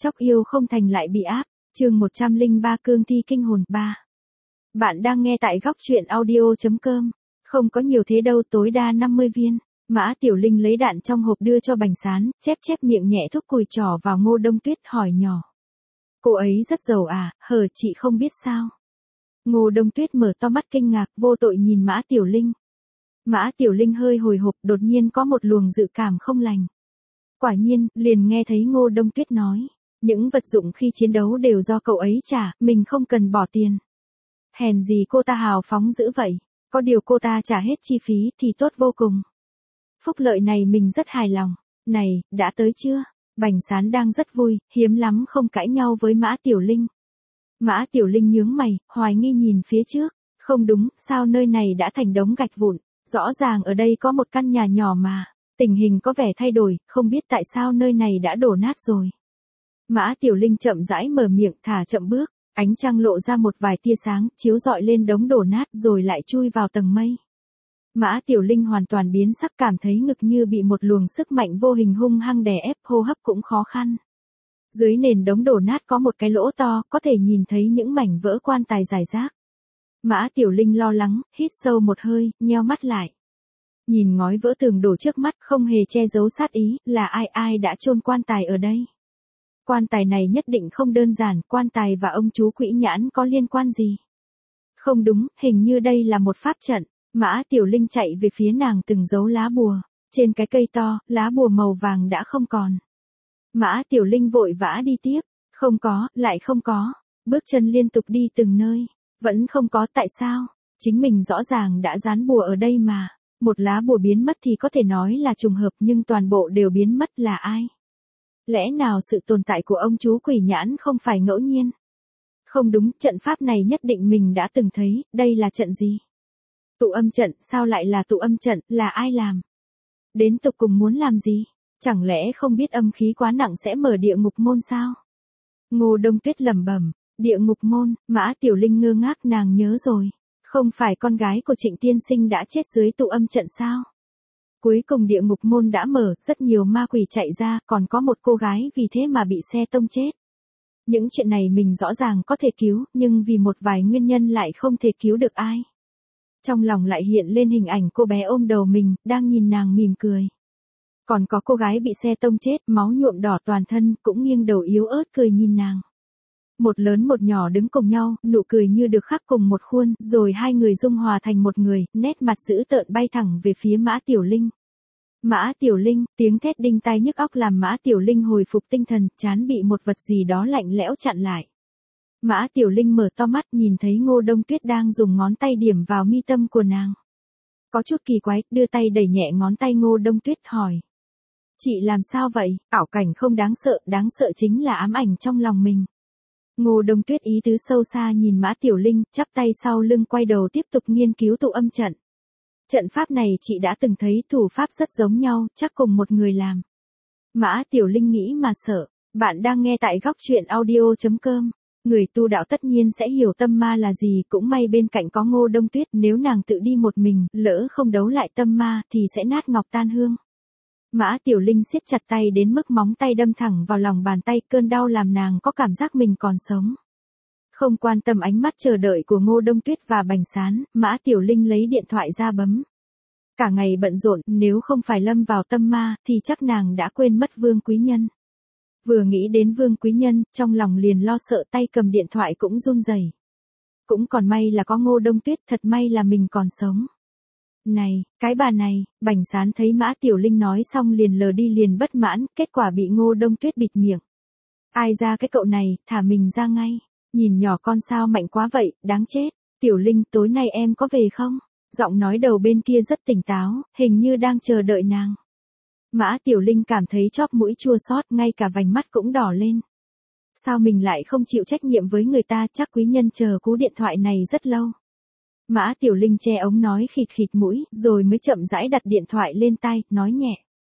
Chóc yêu không thành lại bị áp, chương 103 cương thi kinh hồn 3. Bạn đang nghe tại góc truyện audio.com. Không có nhiều thế đâu, tối đa 50 viên. Mã Tiểu Linh lấy đạn trong hộp đưa cho Bành Sán, chép miệng nhẹ thúc cùi trỏ vào Ngô Đông Tuyết hỏi nhỏ. Cô ấy rất giàu à, hờ chị không biết sao. Ngô Đông Tuyết mở to mắt kinh ngạc, vô tội nhìn Mã Tiểu Linh. Mã Tiểu Linh hơi hồi hộp, đột nhiên có một luồng dự cảm không lành. Quả nhiên, liền nghe thấy Ngô Đông Tuyết nói. Những vật dụng khi chiến đấu đều do cậu ấy trả, mình không cần bỏ tiền. Hèn gì cô ta hào phóng dữ vậy, có điều cô ta trả hết chi phí thì tốt vô cùng. Phúc lợi này mình rất hài lòng. Này, đã tới chưa? Bành Sán đang rất vui, hiếm lắm không cãi nhau với Mã Tiểu Linh. Mã Tiểu Linh nhướng mày, hoài nghi nhìn phía trước. Không đúng, sao nơi này đã thành đống gạch vụn? Rõ ràng ở đây có một căn nhà nhỏ mà. Tình hình có vẻ thay đổi, không biết tại sao nơi này đã đổ nát rồi. Mã Tiểu Linh chậm rãi mở miệng, thả chậm bước, ánh trăng lộ ra một vài tia sáng, chiếu rọi lên đống đổ nát rồi lại chui vào tầng mây. Mã Tiểu Linh hoàn toàn biến sắc, cảm thấy ngực như bị một luồng sức mạnh vô hình hung hăng đè ép, hô hấp cũng khó khăn. Dưới nền đống đổ nát có một cái lỗ to, có thể nhìn thấy những mảnh vỡ quan tài rải rác. Mã Tiểu Linh lo lắng, hít sâu một hơi, nheo mắt lại. Nhìn ngói vỡ tường đổ trước mắt, không hề che giấu sát ý, là ai đã chôn quan tài ở đây. Quan tài này nhất định không đơn giản, quan tài và ông chú Quỹ Nhãn có liên quan gì? Không đúng, hình như đây là một pháp trận. Mã Tiểu Linh chạy về phía nàng từng dấu lá bùa. Trên cái cây to, lá bùa màu vàng đã không còn. Mã Tiểu Linh vội vã đi tiếp. Không có, lại không có. Bước chân liên tục đi từng nơi. Vẫn không có, tại sao? Chính mình rõ ràng đã dán bùa ở đây mà. Một lá bùa biến mất thì có thể nói là trùng hợp, nhưng toàn bộ đều biến mất, là ai? Lẽ nào sự tồn tại của ông chú Quỷ Nhãn không phải ngẫu nhiên? Không đúng, trận pháp này nhất định mình đã từng thấy, đây là trận gì? Tụ âm trận, sao lại là tụ âm trận, là ai làm? Đến tục cùng muốn làm gì? Chẳng lẽ không biết âm khí quá nặng sẽ mở địa ngục môn sao? Ngô Đông Tuyết lẩm bẩm, địa ngục môn. Mã Tiểu Linh ngơ ngác, nàng nhớ rồi. Không phải con gái của Trịnh tiên sinh đã chết dưới tụ âm trận sao? Cuối cùng địa ngục môn đã mở, rất nhiều ma quỷ chạy ra, còn có một cô gái vì thế mà bị xe tông chết. Những chuyện này mình rõ ràng có thể cứu, nhưng vì một vài nguyên nhân lại không thể cứu được ai. Trong lòng lại hiện lên hình ảnh cô bé ôm đầu mình, đang nhìn nàng mỉm cười. Còn có cô gái bị xe tông chết, máu nhuộm đỏ toàn thân, cũng nghiêng đầu yếu ớt cười nhìn nàng. Một lớn một nhỏ đứng cùng nhau, nụ cười như được khắc cùng một khuôn, rồi hai người dung hòa thành một người, nét mặt dữ tợn bay thẳng về phía Mã Tiểu Linh. Mã Tiểu Linh, tiếng thét đinh tai nhức óc làm Mã Tiểu Linh hồi phục tinh thần, trán bị một vật gì đó lạnh lẽo chặn lại. Mã Tiểu Linh mở to mắt, nhìn thấy Ngô Đông Tuyết đang dùng ngón tay điểm vào mi tâm của nàng. Có chút kỳ quái, đưa tay đẩy nhẹ ngón tay Ngô Đông Tuyết hỏi. Chị làm sao vậy? Ảo cảnh không đáng sợ chính là ám ảnh trong lòng mình. Ngô Đông Tuyết ý tứ sâu xa nhìn Mã Tiểu Linh, chắp tay sau lưng quay đầu tiếp tục nghiên cứu tụ âm trận. Trận pháp này chị đã từng thấy, thủ pháp rất giống nhau, chắc cùng một người làm. Mã Tiểu Linh nghĩ mà sợ. Bạn đang nghe tại góc truyện audio.com. Người tu đạo tất nhiên sẽ hiểu tâm ma là gì, cũng may bên cạnh có Ngô Đông Tuyết, nếu nàng tự đi một mình, lỡ không đấu lại tâm ma thì sẽ nát ngọc tan hương. Mã Tiểu Linh siết chặt tay đến mức móng tay đâm thẳng vào lòng bàn tay, cơn đau làm nàng có cảm giác mình còn sống. Không quan tâm ánh mắt chờ đợi của Ngô Đông Tuyết và Bành Sán, Mã Tiểu Linh lấy điện thoại ra bấm. Cả ngày bận rộn, nếu không phải lâm vào tâm ma, thì chắc nàng đã quên mất Vương Quý Nhân. Vừa nghĩ đến Vương Quý Nhân, trong lòng liền lo sợ, tay cầm điện thoại cũng run rẩy. Cũng còn may là có Ngô Đông Tuyết, thật may là mình còn sống. Này, cái bà này, Bành Sán thấy Mã Tiểu Linh nói xong liền lờ đi, liền bất mãn, kết quả bị Ngô Đông Tuyết bịt miệng. Ai ra cái cậu này, thả mình ra ngay. Nhìn nhỏ con sao mạnh quá vậy, đáng chết. Tiểu Linh, tối nay em có về không? Giọng nói đầu bên kia rất tỉnh táo, hình như đang chờ đợi nàng. Mã Tiểu Linh cảm thấy chóp mũi chua xót, ngay cả vành mắt cũng đỏ lên. Sao mình lại không chịu trách nhiệm với người ta, chắc quý nhân chờ cú điện thoại này rất lâu. Mã Tiểu Linh che ống nói khịt khịt mũi, rồi mới chậm rãi đặt điện thoại lên tai, nói nhẹ.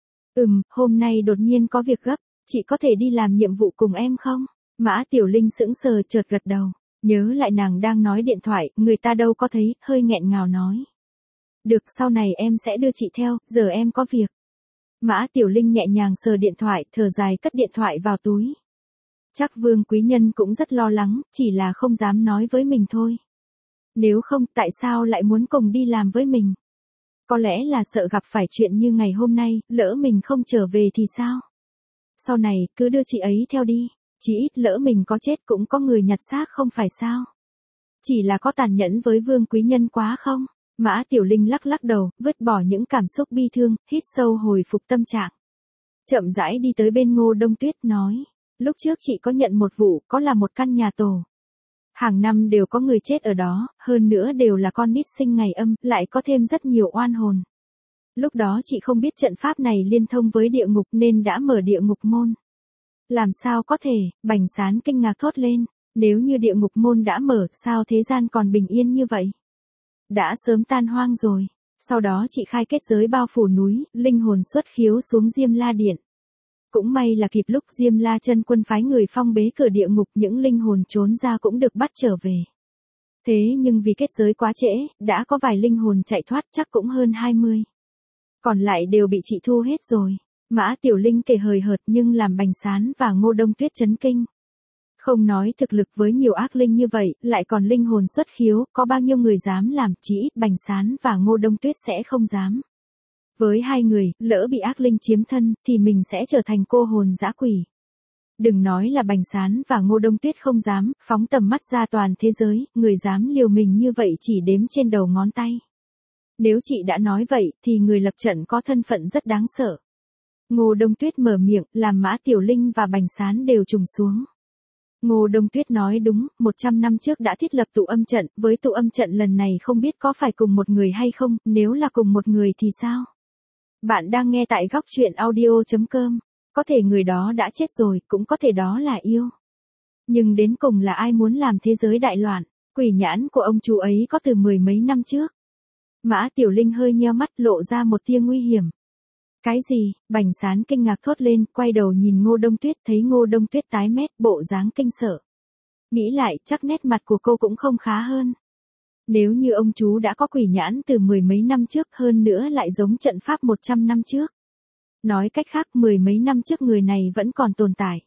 Hôm nay đột nhiên có việc gấp, chị có thể đi làm nhiệm vụ cùng em không? Mã Tiểu Linh sững sờ chợt gật đầu, nhớ lại nàng đang nói điện thoại, người ta đâu có thấy, hơi nghẹn ngào nói. Được, sau này em sẽ đưa chị theo, giờ em có việc. Mã Tiểu Linh nhẹ nhàng sờ điện thoại, thở dài cất điện thoại vào túi. Chắc Vương Quý Nhân cũng rất lo lắng, chỉ là không dám nói với mình thôi. Nếu không, tại sao lại muốn cùng đi làm với mình? Có lẽ là sợ gặp phải chuyện như ngày hôm nay, lỡ mình không trở về thì sao? Sau này, cứ đưa chị ấy theo đi. Chỉ ít lỡ mình có chết cũng có người nhặt xác không phải sao? Chỉ là có tàn nhẫn với Vương Quý Nhân quá không? Mã Tiểu Linh lắc lắc đầu, vứt bỏ những cảm xúc bi thương, hít sâu hồi phục tâm trạng. Chậm rãi đi tới bên Ngô Đông Tuyết nói. Lúc trước chị có nhận một vụ, có là một căn nhà tổ. Hàng năm đều có người chết ở đó, hơn nữa đều là con nít sinh ngày âm, lại có thêm rất nhiều oan hồn. Lúc đó chị không biết trận pháp này liên thông với địa ngục nên đã mở địa ngục môn. Làm sao có thể, Bành Sán kinh ngạc thốt lên, nếu như địa ngục môn đã mở, sao thế gian còn bình yên như vậy? Đã sớm tan hoang rồi. Sau đó chị khai kết giới bao phủ núi, linh hồn xuất khiếu xuống Diêm La Điện. Cũng may là kịp lúc Diêm La Chân Quân phái người phong bế cửa địa ngục, những linh hồn trốn ra cũng được bắt trở về. Thế nhưng vì kết giới quá trễ, đã có vài linh hồn chạy thoát, chắc cũng hơn 20. Còn lại đều bị chị thu hết rồi. Mã Tiểu Linh kể hời hợt nhưng làm Bành Sán và Ngô Đông Tuyết chấn kinh. Không nói thực lực với nhiều ác linh như vậy, lại còn linh hồn xuất khiếu, có bao nhiêu người dám làm, chỉ ít Bành Sán và Ngô Đông Tuyết sẽ không dám. Với hai người, lỡ bị ác linh chiếm thân, thì mình sẽ trở thành cô hồn dã quỷ. Đừng nói là Bành Sán và Ngô Đông Tuyết không dám, phóng tầm mắt ra toàn thế giới, người dám liều mình như vậy chỉ đếm trên đầu ngón tay. Nếu chị đã nói vậy, thì người lập trận có thân phận rất đáng sợ. Ngô Đông Tuyết mở miệng, làm Mã Tiểu Linh và Bành Sán đều trùng xuống. Ngô Đông Tuyết nói đúng, 100 năm trước đã thiết lập tụ âm trận, với tụ âm trận lần này không biết có phải cùng một người hay không, nếu là cùng một người thì sao? Bạn đang nghe tại góc truyện audio.com, có thể người đó đã chết rồi, cũng có thể đó là yêu. Nhưng đến cùng là ai muốn làm thế giới đại loạn, quỷ nhãn của ông chú ấy có từ 10 mấy năm trước. Mã Tiểu Linh hơi nheo mắt lộ ra một tia nguy hiểm. Cái gì? Bành Sán kinh ngạc thốt lên, quay đầu nhìn Ngô Đông Tuyết, thấy Ngô Đông Tuyết tái mét, bộ dáng kinh sợ. Nghĩ lại, chắc nét mặt của cô cũng không khá hơn. Nếu như ông chú đã có quỷ nhãn từ 10 mấy năm trước, hơn nữa lại giống trận pháp 100 năm trước. Nói cách khác, 10 mấy năm trước người này vẫn còn tồn tại.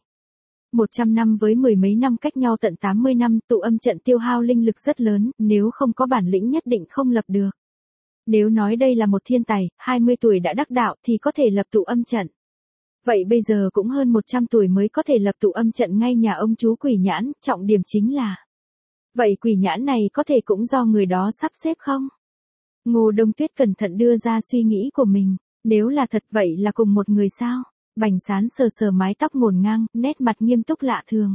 100 năm với 10 mấy năm cách nhau tận 80 năm, tụ âm trận tiêu hao linh lực rất lớn, nếu không có bản lĩnh nhất định không lập được. Nếu nói đây là một thiên tài, 20 tuổi đã đắc đạo thì có thể lập tụ âm trận. Vậy bây giờ cũng hơn 100 tuổi mới có thể lập tụ âm trận ngay nhà ông chú quỷ nhãn, trọng điểm chính là. Vậy quỷ nhãn này có thể cũng do người đó sắp xếp không? Ngô Đông Tuyết cẩn thận đưa ra suy nghĩ của mình, nếu là thật vậy là cùng một người sao? Bành Sán sờ sờ mái tóc ngổn ngang, nét mặt nghiêm túc lạ thường.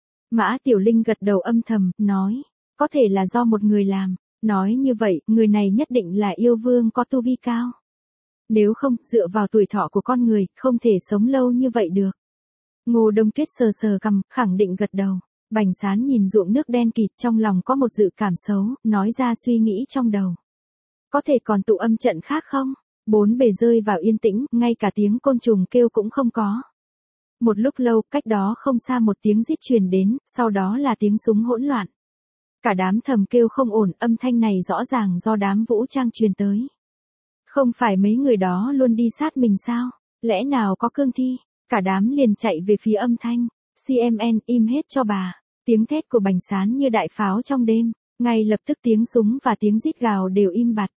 Mã Tiểu Linh gật đầu âm thầm, nói, có thể là do một người làm. Nói như vậy, người này nhất định là yêu vương có tu vi cao. Nếu không, dựa vào tuổi thọ của con người, không thể sống lâu như vậy được. Ngô Đông Tuyết sờ sờ cằm, khẳng định gật đầu. Bành Sán nhìn ruộng nước đen kịt, trong lòng có một dự cảm xấu, nói ra suy nghĩ trong đầu. Có thể còn tụ âm trận khác không? Bốn bề rơi vào yên tĩnh, ngay cả tiếng côn trùng kêu cũng không có. Một lúc lâu, cách đó không xa một tiếng rít truyền đến, sau đó là tiếng súng hỗn loạn. Cả đám thầm kêu không ổn, âm thanh này rõ ràng do đám vũ trang truyền tới. Không phải mấy người đó luôn đi sát mình sao? Lẽ nào có cương thi? Cả đám liền chạy về phía âm thanh. CMN, im hết cho bà. Tiếng thét của Bành Sán như đại pháo trong đêm. Ngay lập tức tiếng súng và tiếng rít gào đều im bặt.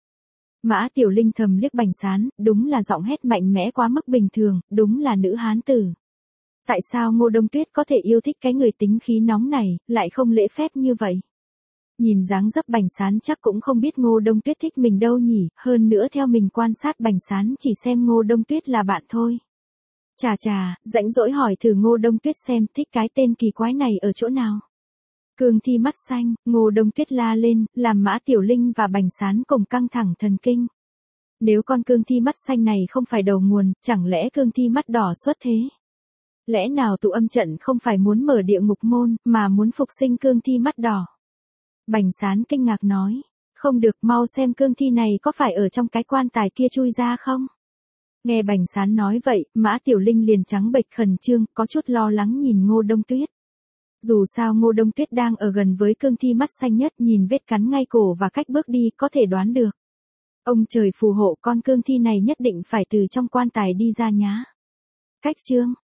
Mã Tiểu Linh thầm liếc Bành Sán, đúng là giọng hét mạnh mẽ quá mức bình thường, đúng là nữ hán tử. Tại sao Ngô Đông Tuyết có thể yêu thích cái người tính khí nóng này, lại không lễ phép như vậy? Nhìn dáng dấp Bành Sán chắc cũng không biết Ngô Đông Tuyết thích mình đâu nhỉ, hơn nữa theo mình quan sát Bành Sán chỉ xem Ngô Đông Tuyết là bạn thôi. Chà chà, rãnh rỗi hỏi thử Ngô Đông Tuyết xem thích cái tên kỳ quái này ở chỗ nào. Cương thi mắt xanh, Ngô Đông Tuyết la lên, làm Mã Tiểu Linh và Bành Sán cùng căng thẳng thần kinh. Nếu con cương thi mắt xanh này không phải đầu nguồn, chẳng lẽ cương thi mắt đỏ xuất thế? Lẽ nào tụ âm trận không phải muốn mở địa ngục môn, mà muốn phục sinh cương thi mắt đỏ? Bành Sán kinh ngạc nói, không được, mau xem cương thi này có phải ở trong cái quan tài kia chui ra không? Nghe Bành Sán nói vậy, Mã Tiểu Linh liền trắng bệch khẩn trương, có chút lo lắng nhìn Ngô Đông Tuyết. Dù sao Ngô Đông Tuyết đang ở gần với cương thi mắt xanh nhất, nhìn vết cắn ngay cổ và cách bước đi có thể đoán được. Ông trời phù hộ, con cương thi này nhất định phải từ trong quan tài đi ra nhá. Cách chương